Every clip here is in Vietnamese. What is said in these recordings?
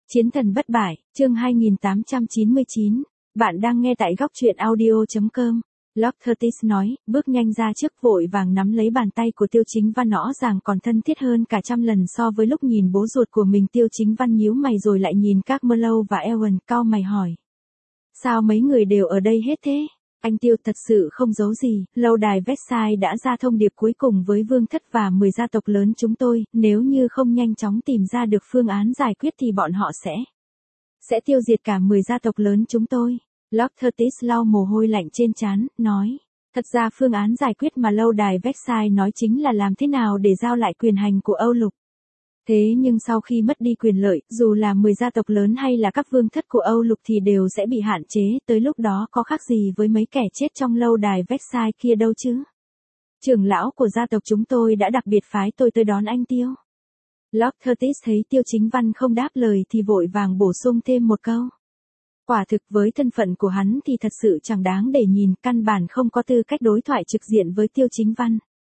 Chiến thần bất bại, chương 2899. Bạn đang nghe tại góc truyện audio.com. Lord Curtis nói, bước nhanh ra trước vội vàng nắm lấy bàn tay của Tiêu Chính Văn, rõ ràng còn thân thiết hơn cả trăm lần so với lúc nhìn bố ruột của mình. Tiêu Chính Văn nhíu mày rồi lại nhìn các Marlowe và Ewan, cau mày hỏi. Sao mấy người đều ở đây hết thế? Anh Tiêu thật sự không giấu gì, lâu đài Versailles đã ra thông điệp cuối cùng với Vương thất và 10 gia tộc lớn chúng tôi, nếu như không nhanh chóng tìm ra được phương án giải quyết thì bọn họ sẽ tiêu diệt cả 10 gia tộc lớn chúng tôi. Lord Curtis lau mồ hôi lạnh trên trán, nói, thật ra phương án giải quyết mà lâu đài Versailles nói chính là làm thế nào để giao lại quyền hành của Âu Lục. Thế nhưng sau khi mất đi quyền lợi, dù là 10 gia tộc lớn hay là các vương thất của Âu Lục thì đều sẽ bị hạn chế, tới lúc đó có khác gì với mấy kẻ chết trong lâu đài Versailles kia đâu chứ. Trưởng lão của gia tộc chúng tôi đã đặc biệt phái tôi tới đón anh Tiêu. Lord Curtis thấy Tiêu Chính Văn không đáp lời thì vội vàng bổ sung thêm một câu. Quả thực với thân phận của hắn thì thật sự chẳng đáng để nhìn, căn bản không có tư cách đối thoại trực diện với Tiêu Chính Văn.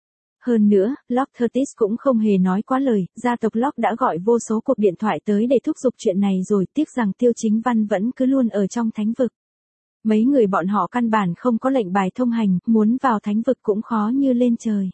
Hơn nữa, Lord Curtis cũng không hề nói quá lời, gia tộc Lord đã gọi vô số cuộc điện thoại tới để thúc giục chuyện này rồi, tiếc rằng Tiêu Chính Văn vẫn cứ luôn ở trong thánh vực. Mấy người bọn họ căn bản không có lệnh bài thông hành, muốn vào thánh vực cũng khó như lên trời.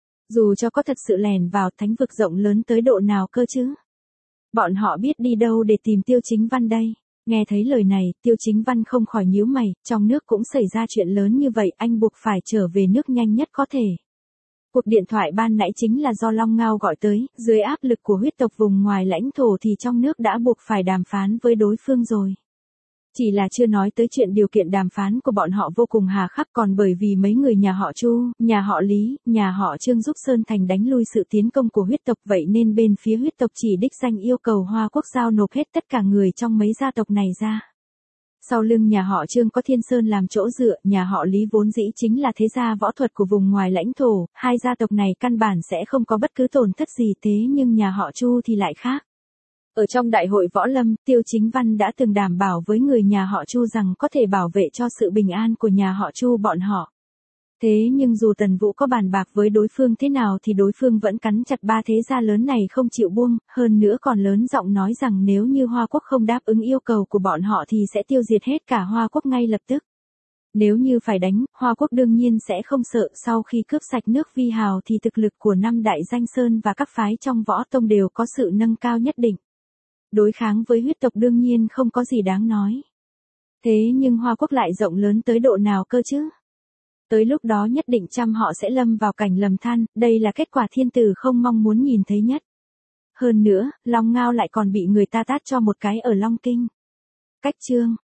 Dù cho có thật sự lèn vào, thánh vực rộng lớn tới độ nào cơ chứ? Bọn họ biết đi đâu để tìm Tiêu Chính Văn đây? Nghe thấy lời này, Tiêu Chính Văn không khỏi nhíu mày, trong nước cũng xảy ra chuyện lớn như vậy, anh buộc phải trở về nước nhanh nhất có thể. Cuộc điện thoại ban nãy chính là do Long Ngao gọi tới, dưới áp lực của huyết tộc vùng ngoài lãnh thổ thì trong nước đã buộc phải đàm phán với đối phương rồi. Chỉ là chưa nói tới chuyện điều kiện đàm phán của bọn họ vô cùng hà khắc, còn bởi vì mấy người nhà họ Chu, nhà họ Lý, nhà họ Trương giúp Sơn Thành đánh lui sự tiến công của huyết tộc, vậy nên bên phía huyết tộc chỉ đích danh yêu cầu Hoa Quốc giao nộp hết tất cả người trong mấy gia tộc này ra. Sau lưng nhà họ Trương có Thiên Sơn làm chỗ dựa, nhà họ Lý vốn dĩ chính là thế gia võ thuật của vùng ngoài lãnh thổ, hai gia tộc này căn bản sẽ không có bất cứ tổn thất gì, thế nhưng nhà họ Chu thì lại khác. Ở trong đại hội võ lâm, Tiêu Chính Văn đã từng đảm bảo với người nhà họ Chu rằng có thể bảo vệ cho sự bình an của nhà họ Chu bọn họ. Thế nhưng dù Tần Vũ có bàn bạc với đối phương thế nào thì đối phương vẫn cắn chặt ba thế gia lớn này không chịu buông, hơn nữa còn lớn giọng nói rằng nếu như Hoa Quốc không đáp ứng yêu cầu của bọn họ thì sẽ tiêu diệt hết cả Hoa Quốc ngay lập tức. Nếu như phải đánh, Hoa Quốc đương nhiên sẽ không sợ, sau khi cướp sạch nước Vi Hào thì thực lực của năm đại danh sơn và các phái trong võ tông đều có sự nâng cao nhất định. Đối kháng với huyết tộc đương nhiên không có gì đáng nói. Thế nhưng Hoa Quốc lại rộng lớn tới độ nào cơ chứ? Tới lúc đó nhất định trăm họ sẽ lâm vào cảnh lầm than, đây là kết quả thiên tử không mong muốn nhìn thấy nhất. Hơn nữa, Long Ngao lại còn bị người ta tát cho một cái ở Long Kinh. Cách chương